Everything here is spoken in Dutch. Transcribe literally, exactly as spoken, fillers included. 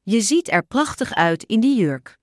Je ziet er prachtig uit in die jurk.